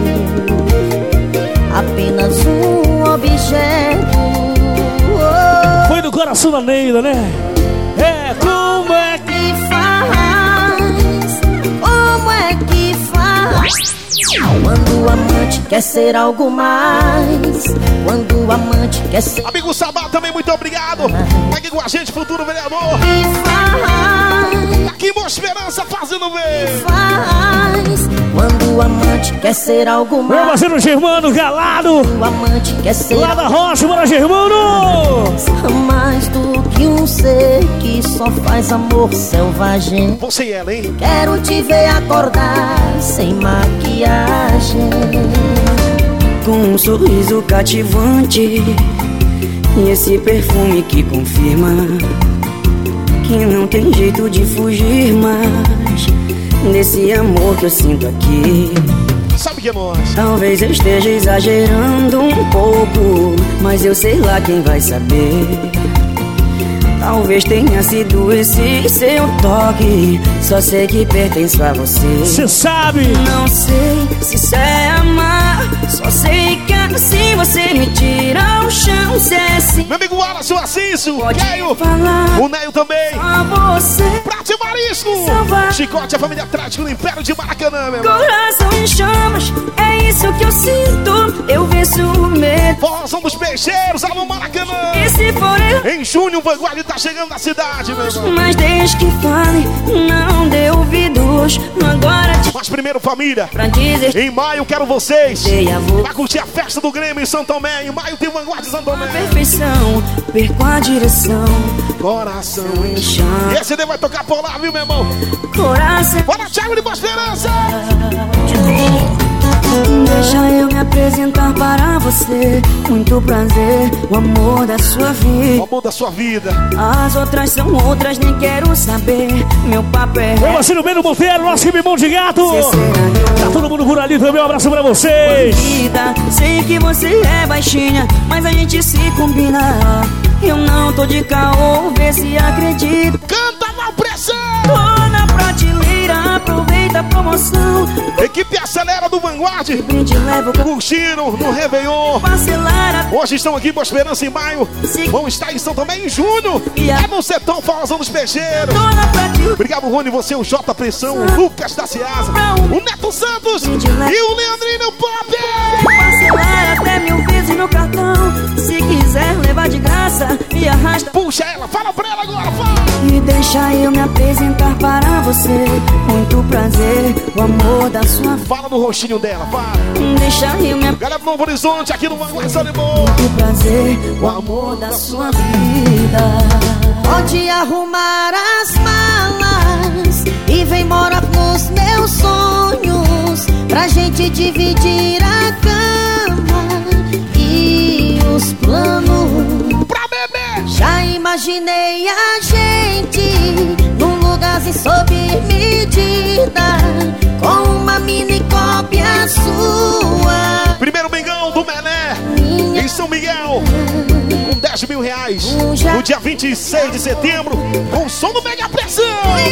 apenas um objeto. Oh. Foi do coração da Neida, né? É, como é que faz? Como é que faz? Quando o amante quer ser algo mais. Quando o amante quer ser. Amigo Sabá também, muito obrigado. Aqui com a gente, futuro vereador. Aqui em Boa Esperança, fazendo bem. Faz. Quando o amante quer ser algo mais. Meu parceiro Germano, galado. O amante quer ser. Lá da Rocha, bora Germano. Mais do que um ser que só faz amor selvagem. Você e ela, hein? Quero te ver acordar sem maquiagem. com um sorriso cativante e esse perfume que confirma que não tem jeito de fugir mais desse amor que eu sinto aqui. Sabe que é nós? Talvez eu esteja exagerando um pouco, mas eu sei lá quem vai saber. Talvez tenha sido esse seu toque, só sei que pertenço a você. Cê sabe? Não sei se isso é amar, só sei que assim você me tira o chão. Se é assim, meu amigo Wallace, o Assício, Caio, falar, o Neio também. Só você Prate Marisco, Chicote, a família Atlético no Império de Maracanã, meu irmão. Coração em chamas, é isso que eu sinto. Eu venço o medo. Forrozão dos Peixeiros, alô Maracanã. E se for eu? Em junho, o Vanguard tá chegando na cidade, meu irmão. Mas desde que fale, não dê ouvidos. Agora te... Mas primeiro, família, pra dizer... em maio quero vocês pra curtir a festa do Grêmio em São Tomé. Em maio tem Vanguard em São Tomé. A perfeição, perco a direção. Coração em chama. E esse D vai tocar por lá, viu, meu irmão? Coração. Bora, Thiago de Boa Esperança. Deixa eu me apresentar para você. Muito prazer, o amor da sua vida. O amor da sua vida. As outras são outras, nem quero saber. Meu papo é... Eu assino bem no Monteiro, nosso Bimão de Gato. Tá todo mundo por ali também, um abraço pra vocês. Vida, sei que você é baixinha, mas a gente se combina. Eu não tô de caô, vê se acredita. Canta na pressão. Tô na prateleira, aproveita a promoção. Equipe Acelera do Vanguard, curtiram no Réveillon. Acelera. Hoje estão aqui em Boa Esperança em maio. Se... Vão estar em São também em junho. A... É no Setão, Forrozão dos Peixeiros. Obrigado, Rony, você, o J Pressão, o Lucas da Ciasa, o Neto Santos e o Leandrinho Pop. Acelera até mil vezes no cartão. Se quiser levar de graça e arrasta. Puxa ela, fala pra ela agora, fala. E deixa eu me apresentar para você. Muito prazer, o amor da sua vida. Fala no rostinho dela, fala. Deixa eu me... Galera do Novo Horizonte, aqui no Vanguard São Muito prazer, o amor da sua vida. Pode arrumar as malas e vem morar nos meus sonhos, pra gente dividir a cama e os planos. Pra beber! Já imaginei a gente num lugarzinho sob medida, com uma mini cópia sua. Primeiro bengão do Mené, Minha em São Miguel, com dez mil reais. No dia vinte e seis de setembro, com o som do Mega Pressão.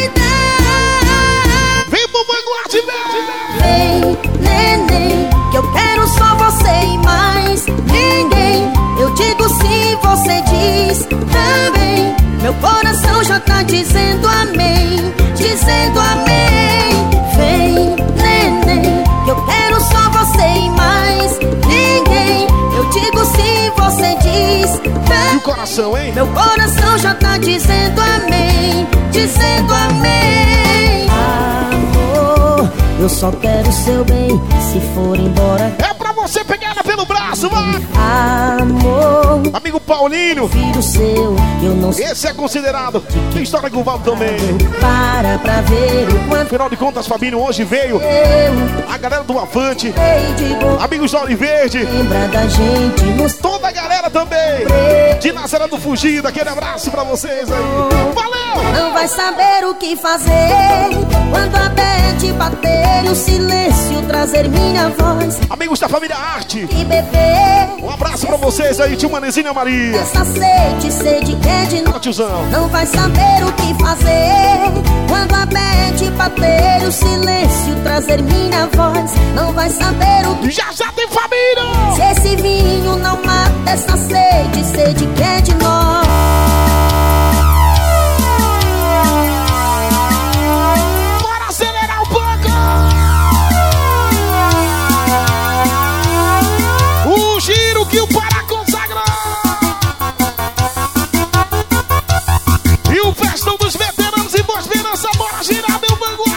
Vem pro Vanguard, vem, neném, que eu quero só você e mais ninguém. Eu digo sim, você diz também. Meu coração já tá dizendo amém, dizendo amém. Vem, neném, que eu quero só você e mais ninguém. Eu digo sim, você diz também. E o coração, hein? Meu coração já tá dizendo amém, dizendo amém. Amor, eu só quero seu bem, se for embora. É pra você pegar ela pelo braço, vai! Amor, amigo Paulinho, filho seu, eu não sei. Esse é considerado. Tem história com o Valdo também. Para pra ver o quanto. Afinal de contas, Fabinho, hoje veio eu, a galera do Avante, digo, amigos do Ouro Verde, lembra da gente nos... toda a galera também de Nazaré do Fugido. Aquele abraço pra vocês aí. Valeu! Não vai saber o que fazer quando a bad bater e o silêncio trazer minha voz. Amigos da família Arte, e beber. Um abraço pra vocês aí, tio Manezinha Maria. Essa sede, sede que é de novo. Tiozão. Não vai saber o que fazer quando a bad bater e o silêncio trazer minha voz. Não vai saber o que... Já já tem família! Se esse vinho não mata essa sede, sede que é de nós. Bora acelerar um pouco! O giro que o Pará consagra! E o festão dos veteranos em Boa Esperança, bora girar, meu Vanguard!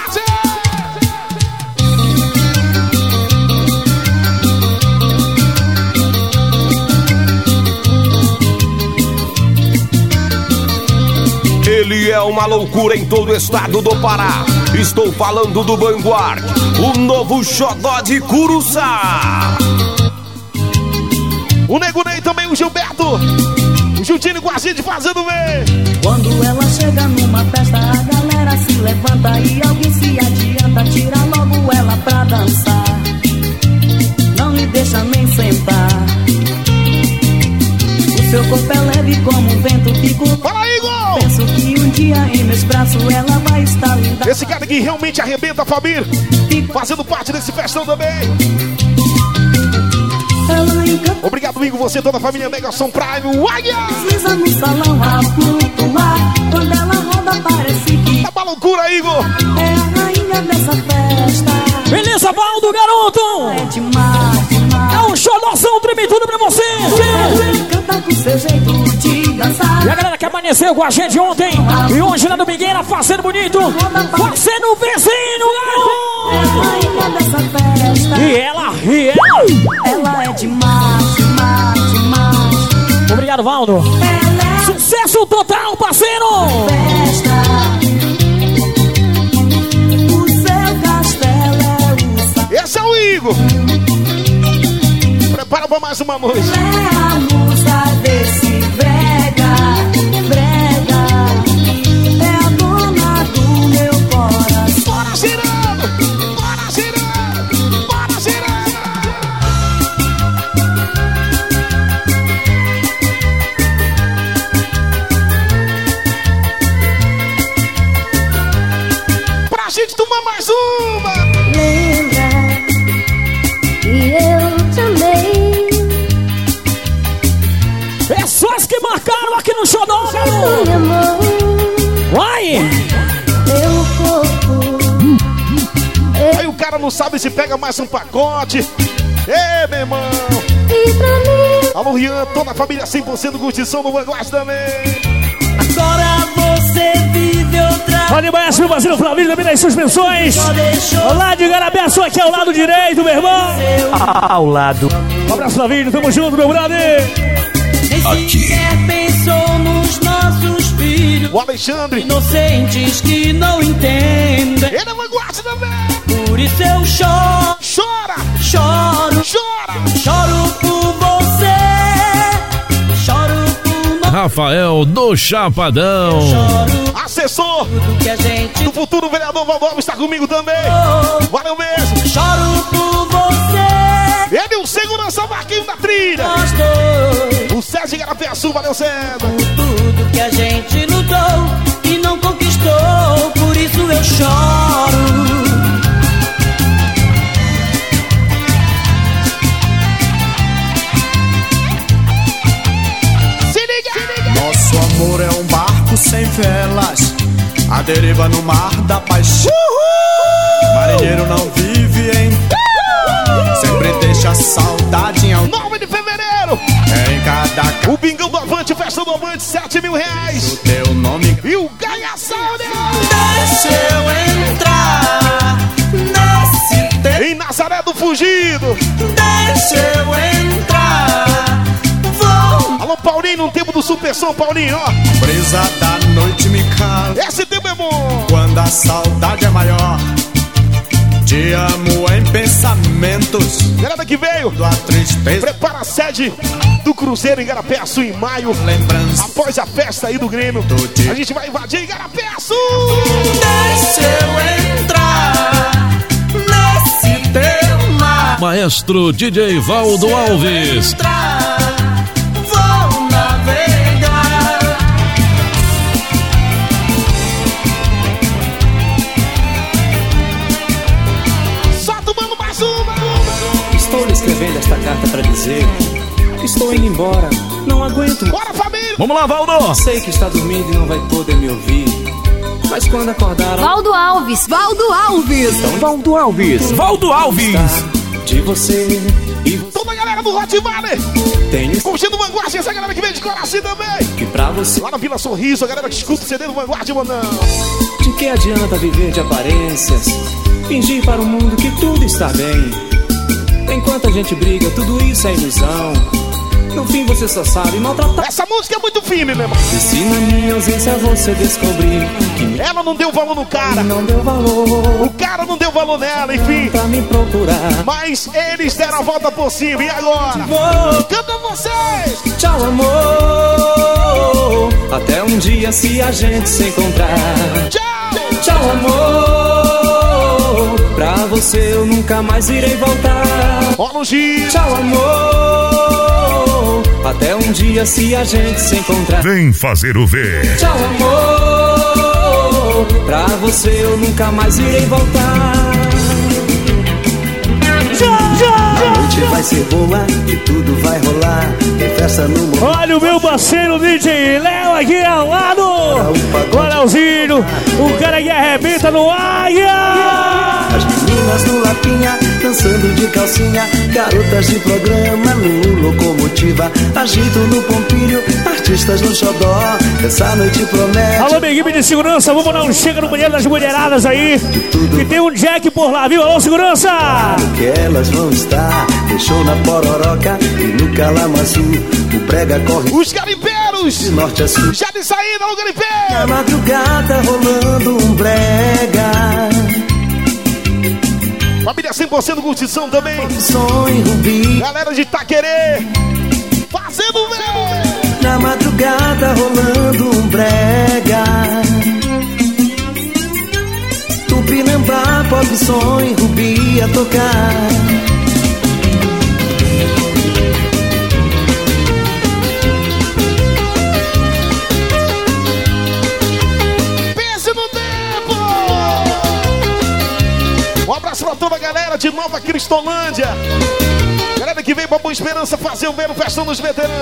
Ele é uma loucura em todo o estado do Pará. Estou falando do Vanguard, o novo xodó de Curuçá. O Nego Ney também, o Gilberto. O Gildinho com a gente fazendo bem. Quando ela chega numa festa, a galera se levanta e alguém se adianta, tira logo ela pra dançar. Não me deixa nem sentar. O seu corpo é leve como um vento, fico. Fala aí, Igor! Penso que um dia em meus braços ela vai estar linda. Esse cara que realmente arrebenta a família, fazendo parte desse festão também. Obrigado, amigo, você, toda a família Mega Som Prime. Uaia! Desliza no salão a flutuar. Quando ela roda parece que tá uma loucura, Igor. É a rainha dessa festa. Beleza, Valdo, garoto! É demais, demais. É um showzão, treme tudo pra você! Canta com seu jeito de dançar. E a galera que amanheceu com a gente ontem e hoje na Domingueira fazendo bonito, fazendo vizinho, garoto! É a rainha dessa festa. E ela, e ela! Ela é demais, demais, demais. Obrigado, Valdo! É sucesso total, parceiro! Festa. O seu castelo é o... Esse é o Igor! Prepara pra mais uma noite. É a musa desse brega, brega. É a dona do meu coração. Bora girando! Bora girando! Bora girando! Pra gente tomar mais uma! Lembra que eu te amei. Pessoas que marcaram aqui no Xodó, garoto! Vai! Meu corpo. Aí o cara não sabe se pega mais um pacote. Ê, meu irmão! E pra mim. Alô, Rian, toda a família cem por cento curtição no Vanguard também. Agora você vive outra. Olha, Maestro Marcelo Flavinho também nas suspensões. Olá de Garabé, só aqui ao lado direito, meu irmão. Ao lado. Um abraço, Flavinho, tamo junto, meu brother. Nem sequer pensou nos nossos filhos. O Alexandre. Inocentes que não entendem. Ele é Vanguard também. Por isso eu choro. Chora! Choro. Chora! Choro por você. Choro por nós. Rafael do Chapadão. Choro. Assessor que a gente... do futuro vereador Valdo está comigo também. Valeu mesmo. Choro por você. Ele é o segurança Marquinho da trilha. O Sérgio Garapeaçu, valeu Sérgio. Tudo que a gente lutou e não conquistou, por isso eu choro. Se liga, se liga. Nosso amor é um barco sem velas, a deriva no mar da paixão. Uhul! Marinheiro não vive em Uhul! Sempre deixa a saudade em algum. nove de fevereiro. É em cada ca... O Bingão do Avante, festa do Avante, sete mil reais. O teu nome. E o Ganhação, né? Deixa eu entrar nesse teu... Em Nazaré do Fugido. Deixa eu entrar. Vou. Alô, Paulinho, no tempo do Super Som, Paulinho, ó. Brisa da noite me cala. Esse tempo é bom. Quando a saudade é maior, te amo em pensamentos. Galera que veio, a tristeza. Prepara a sede do Cruzeiro em Garapeaçu em maio. Lembrança. Após a festa aí do Grêmio, a gente vai invadir em Garapeaçu. Deixa eu entrar nesse teu mar. Maestro D J Valdo Alves. Entrar, vou navegar. Só tomando mais uma. Estou lhe escrevendo esta carta pra dizer que estou indo embora. Não aguento. Bora, família! Vamos lá, Valdo! Sei que está dormindo e não vai poder me ouvir, mas quando acordar... Valdo Alves! Valdo Alves! Então, Valdo Alves! Valdo Alves! De você e você... Toda a galera do Hot Valley! Tenho... Curtindo o Vanguard, essa galera que vem de Coraci também! Que pra você... Lá na Vila Sorriso, a galera que escuta o C D do Vanguard, mandão! De que adianta viver de aparências, fingir para o mundo que tudo está bem? Enquanto a gente briga, tudo isso é ilusão. No fim você só sabe maltratar. Essa música é muito firme, meu irmão. E se na minha ausência você descobrir que ela não deu valor no cara, não deu valor, o cara não deu valor nela, enfim, pra me procurar, mas eles deram a volta por cima. E agora? Vou. Canta vocês! Tchau, amor, até um dia se a gente se encontrar. Tchau! Tchau, amor, pra você eu nunca mais irei voltar. Olha o Gil! Tchau, amor, até um dia se a gente se encontrar. Vem fazer o ver. Tchau, amor, pra você eu nunca mais irei voltar. A noite vai ser boa e tudo vai rolar. Tem festa no mundo. Olha o meu parceiro D J Léo aqui ao lado. O Léozinho, o cara que arrebenta no Águia. As meninas no Lapinha, dançando de calcinha. Garotas de programa no Locomotiva. Agito no Pompilho, artistas no Xodó. Essa noite promete. Alô, minha equipe de segurança, vamos dar um chega no banheiro das mulheradas aí. Que tem um Jack por lá, viu? Alô, segurança! Que elas vão estar, deixou na Pororoca e no Calamaçu. O prega corre. Os garimpeiros! De norte a sul. Já de saída, o garimpeiro! Na madrugada rolando um brega. Família cem por cento curtição também. Sonho Rubi. Galera de Itaquerê, fazendo ver. Na madrugada rolando um brega. Tupinambá, Pop Sonho Rubi a tocar. Pense no tempo. Um abraço pra toda a galera de Nova Cristolândia. Galera que vem pra Boa Esperança fazer o ver no Festão dos Veteranos.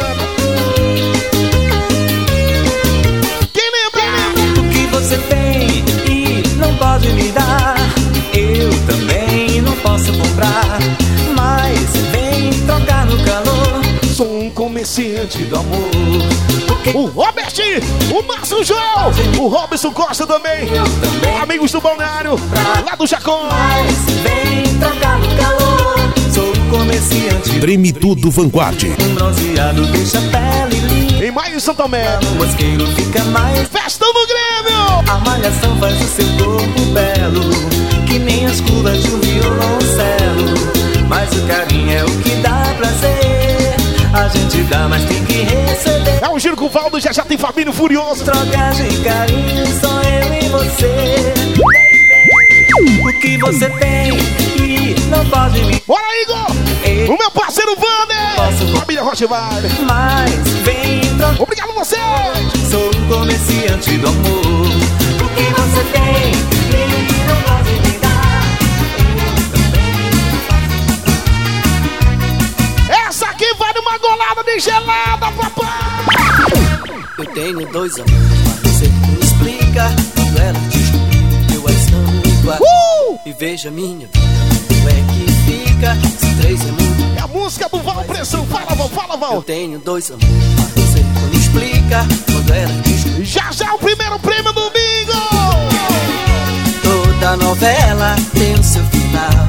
Quem lembra? O que você tem e não pode me dar, eu também não posso comprar. Mas vem trocar no calor. Sou um comerciante do amor. Porque o Robert, o Márcio João, o Robson Costa também, também. Amigos do Balneário, lá do Jacó. Mas vem trocar no calor. Sou um comerciante. Treme tudo Vanguard. Um bronzeado deixa a pele limpa. Em maio em São Tomé. O mosqueiro fica mais. Festão do Grêmio. A malhação faz o seu corpo belo, que nem as curvas de um violoncelo. Mas o carinho é o que dá prazer. A gente dá, mas tem que receber. É um giro com o Valdo, já já tem Fabinho Furioso. Trocas de carinho, só eu e você. O que você tem e não pode me... Bora, Igor! Eu o meu parceiro Wander! Família Rochevar. Mas vem trocar. Obrigado a vocês! Sou um comerciante do amor. O que você tem e não pode me dar, eu também. Essa aqui vale uma golada de gelada, papai! Eu tenho dois anos, mas você me explica. Quando ela descobriu que eu as amo igual. Uh! E veja minha vida, como é que fica. Se três é muito. É a música do Val Pressão. Fala, Val, fala, Val. Eu tenho dois anos, mas você não me explica. Quando ela descobriu. Já já o primeiro prêmio do bingo! Toda novela tem o seu final.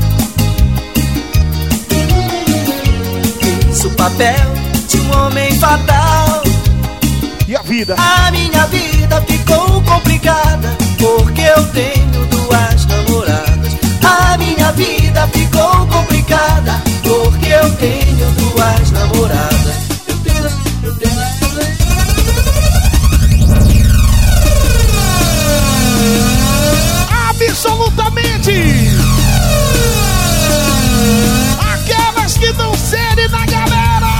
Fiz o papel de um homem fatal. E a vida? A minha vida ficou complicada, porque eu tenho duas namoradas. A minha vida ficou complicada, porque eu tenho duas namoradas. Eu tenho, eu tenho, eu tenho. Absolutamente! Aquelas que dão série na galera!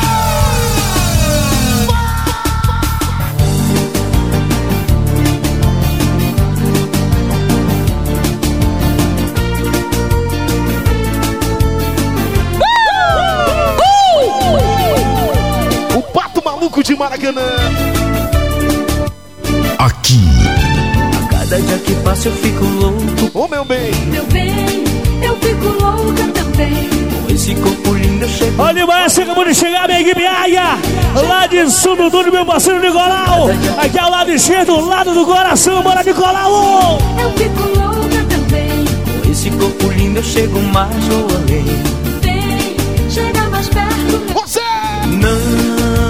O Pato Maluco de Maracanã. Aqui. A cada dia que passa eu fico louco. Ô, meu bem. Meu bem, eu fico louca também. Esse corpo lindo eu chego. Olha o Maestro, acabou de chegar, minha equipe Águia. Lá de Sududu, meu parceiro Nicolau. Aqui ao lado esquerdo, lado do coração, bora Nicolau. Eu fico louca também. Com esse corpo lindo eu chego mais ou além. Vem, chega mais perto. Você! Não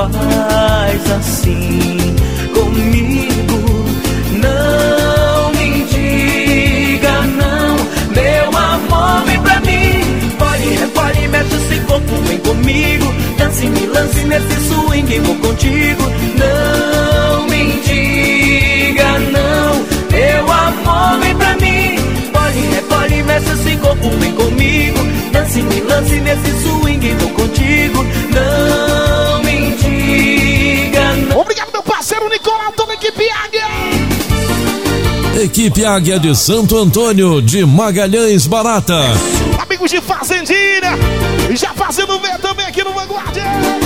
faz assim comigo. Não me diga não, meu amor, vem pra mim. Pode, repole, mexe esse corpo, vem comigo. Dance, me lance nesse swing, vou contigo. Não me diga não, meu amor, vem pra mim. Pode, repole, mexe esse corpo, vem comigo. Dance, me lance nesse swing, vou contigo. Não me diga não. Obrigado, meu parceiro Nicolau, toda a equipe Águia. Equipe Águia de Santo Antônio de Magalhães Barata. Amigos de Fazendinha, já fazendo ver também aqui no Vanguardia.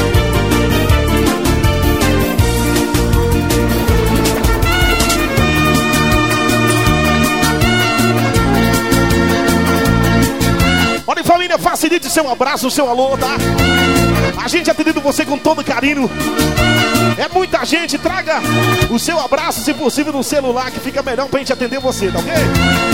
Olha, família, facilite seu abraço, seu alô, tá? A gente atendendo você com todo carinho. É muita gente, traga o seu abraço, se possível, no celular, que fica melhor pra gente atender você, tá ok?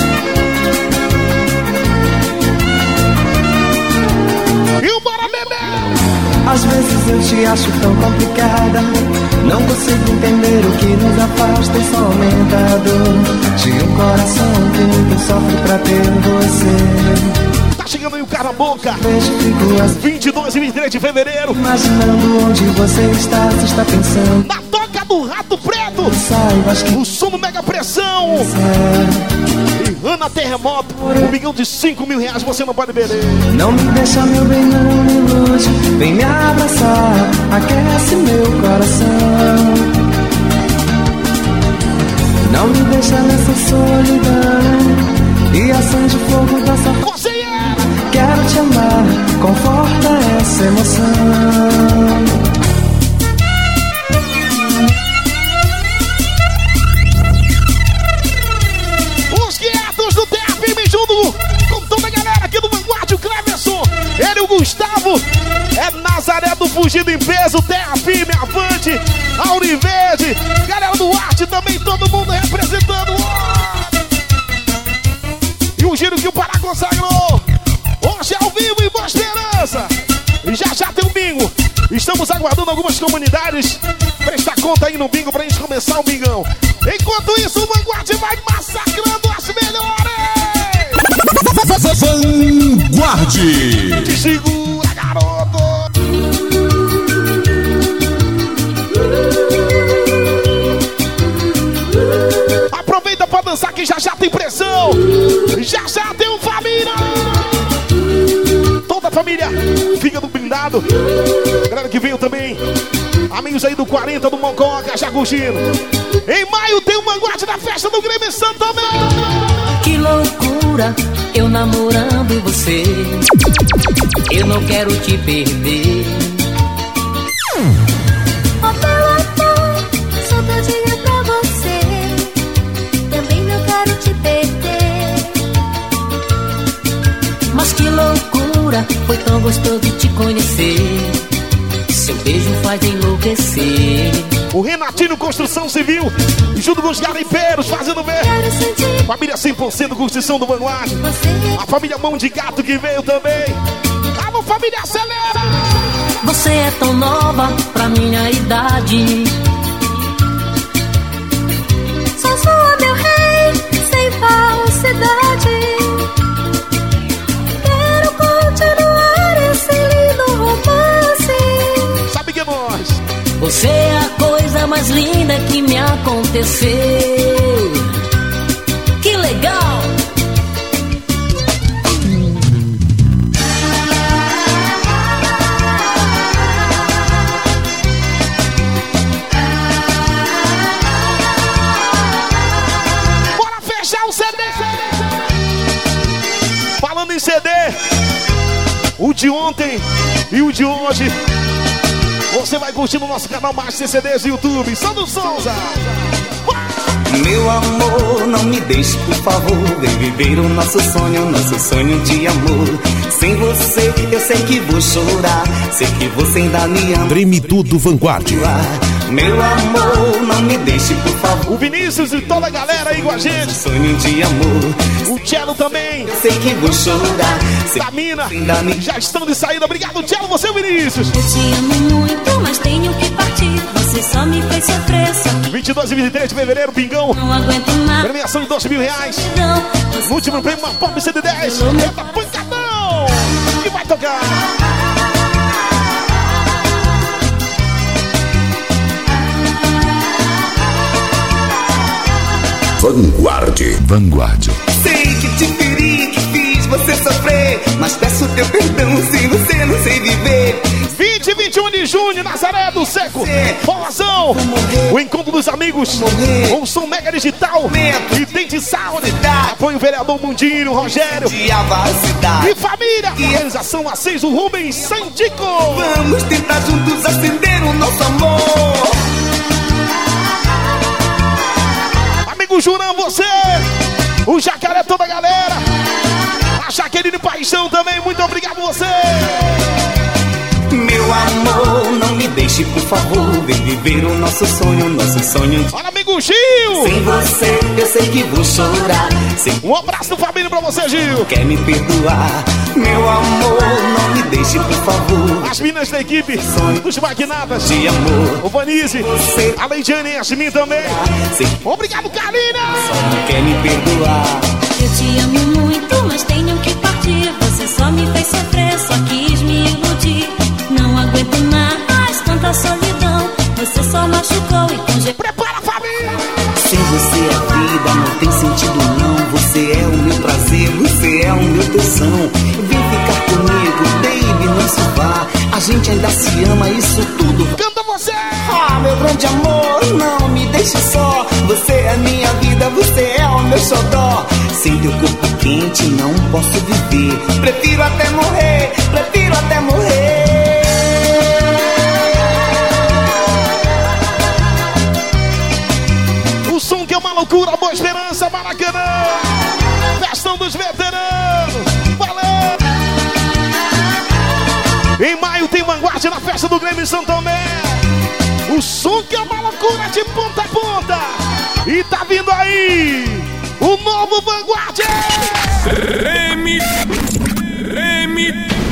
E o bora beber! Às vezes eu te acho tão complicada, não consigo entender o que nos afasta e só aumenta a dor de um coração que muito sofre pra ter você. Chegando aí o cara boca, vinte e dois e vinte e três de fevereiro. Imaginando onde você está, você está pensando na toca do Rato Preto, que... o som do Mega Pressão e Ana Terremoto, um milhão de cinco mil reais, você não pode perder. Não me deixa, meu bem, não me ilude, vem me abraçar, aquece meu coração. Não me deixa nessa solidão e acende fogo da sua. Você é! Quero te amar, conforta essa emoção. Os quietos do T A F, junto com toda a galera aqui do Vanguardia, o Cleverson, ele, o Gustavo, é Nazaré do Fugido em Peso, T A F, Avante, Auriverde, galera do Arte também, todo mundo representando. E o giro que o Pará consagrou. Hoje é ao vivo em Boa Esperança. E já já tem o bingo. Estamos aguardando algumas comunidades. Presta conta aí no bingo pra gente começar o bingão. Enquanto isso, o Vanguardia vai massacrando as melhores. Vanguardia. Te segura, garoto. Aproveita pra dançar que já já tem pressão. Já já tem um família. Toda a família fica do blindado. Galera que veio também, amigos aí do quarenta do Mococa, já curtindo. Em maio tem o Vanguardia da festa do Grêmio Santo também. Que loucura, eu namorando você. Eu não quero te perder. Oh, meu amor, sou todinha pra você. Também não quero te perder. Mas que loucura, foi tão gostoso te conhecer. Seu beijo faz enlouquecer. O Renatinho Construção Civil, junto com os garimpeiros, fazendo ver. Família cem por cento Construção do Vanguardia. A família Mão de Gato que veio também. Alô, família, acelera! Você é tão nova pra minha idade. Só sou meu rei, sem falsidade. Quero continuar esse lindo romance. Sabe que é nós? Você é a coisa mais linda que me aconteceu. Que legal! Bora fechar o C D! Falando em C D, o de ontem e o de hoje, você vai curtir no nosso canal mais C C Ds do YouTube. Sandro Souza. Meu amor, não me me deixe, por favor. Vem viver o nosso sonho, nosso sonho de amor. Sem você, eu sei que vou chorar. Sei que você ainda me ama. Treme tudo Vanguard. Meu amor, não me deixe, por favor. O Vinícius e toda a galera aí com a gente. Sonho de amor. O Tchelo também. Eu sei que vou chorar. Da Mina. Já estamos de saída. Obrigado, Tchelo. Você, Vinícius. Eu te amo muito, mas tenho que partir. Você só me fez sofrer. Só que vinte e dois e vinte e três de fevereiro, Pingão. não aguento mais. Premiação de doze mil reais. No último prêmio, uma Pop C D dez. Eita, pancadão. E vai tocar. Vanguard. Vanguard. Sei que te feri, que fiz você sofrer, mas peço teu perdão se você não sei viver. vinte e vinte e um de junho, Nazaré do Seco. Forrazão. O encontro dos amigos. Com som mega digital. E Dente Sound. Apoio o vereador Mundinho, Rogério. E família. Realização a seis, o Rubens Sandico. Vamos tentar juntos acender o nosso amor. Amigo Jurão, você. O Jacaré, toda a galera. A Jaqueline Paixão também. Muito obrigado você. Meu amor, não me deixe, por favor. Vem viver o nosso sonho, nosso sonho. Olha, amigo Gil. Sem você, eu sei que vou chorar. Sem... Um abraço do família pra você, Gil. Quer me perdoar? Meu amor, não me deixe, por favor. As meninas da equipe, sonho dos Magnatas. De amor. O Vanise, você... a Leidiane e a Yasmin também. Sem... Obrigado, Karina. Só não quer me perdoar. Eu te amo muito, mas tenho que partir. Você só me fez sofrer, só quis me iludir. Não aguento mais tanta solidão. Você só machucou e congelou. Prepara, família! Sem você a vida não tem sentido não. Você é o meu prazer, você é o meu tesão. Vem ficar comigo, baby, não se vá. A gente ainda se ama, isso tudo. Canta você! Ah, meu grande amor, não me deixe só. Você é minha vida, você é o meu xodó. Sem teu corpo quente não posso viver. Prefiro até morrer, prefiro até morrer. O som que é uma loucura, Boa Esperança, Maracanã. Festão dos veteranos. Valeu! Em maio tem Vanguard na festa do Grêmio em São Tomé. O som que é uma loucura de ponta a ponta. E tá vindo aí o novo Vanguard. Treme, treme,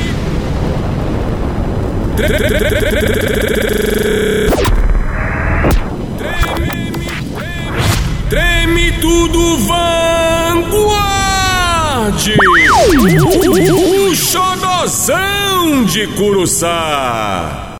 treme, treme tudo Vanguard. O xodozão de Curuçá.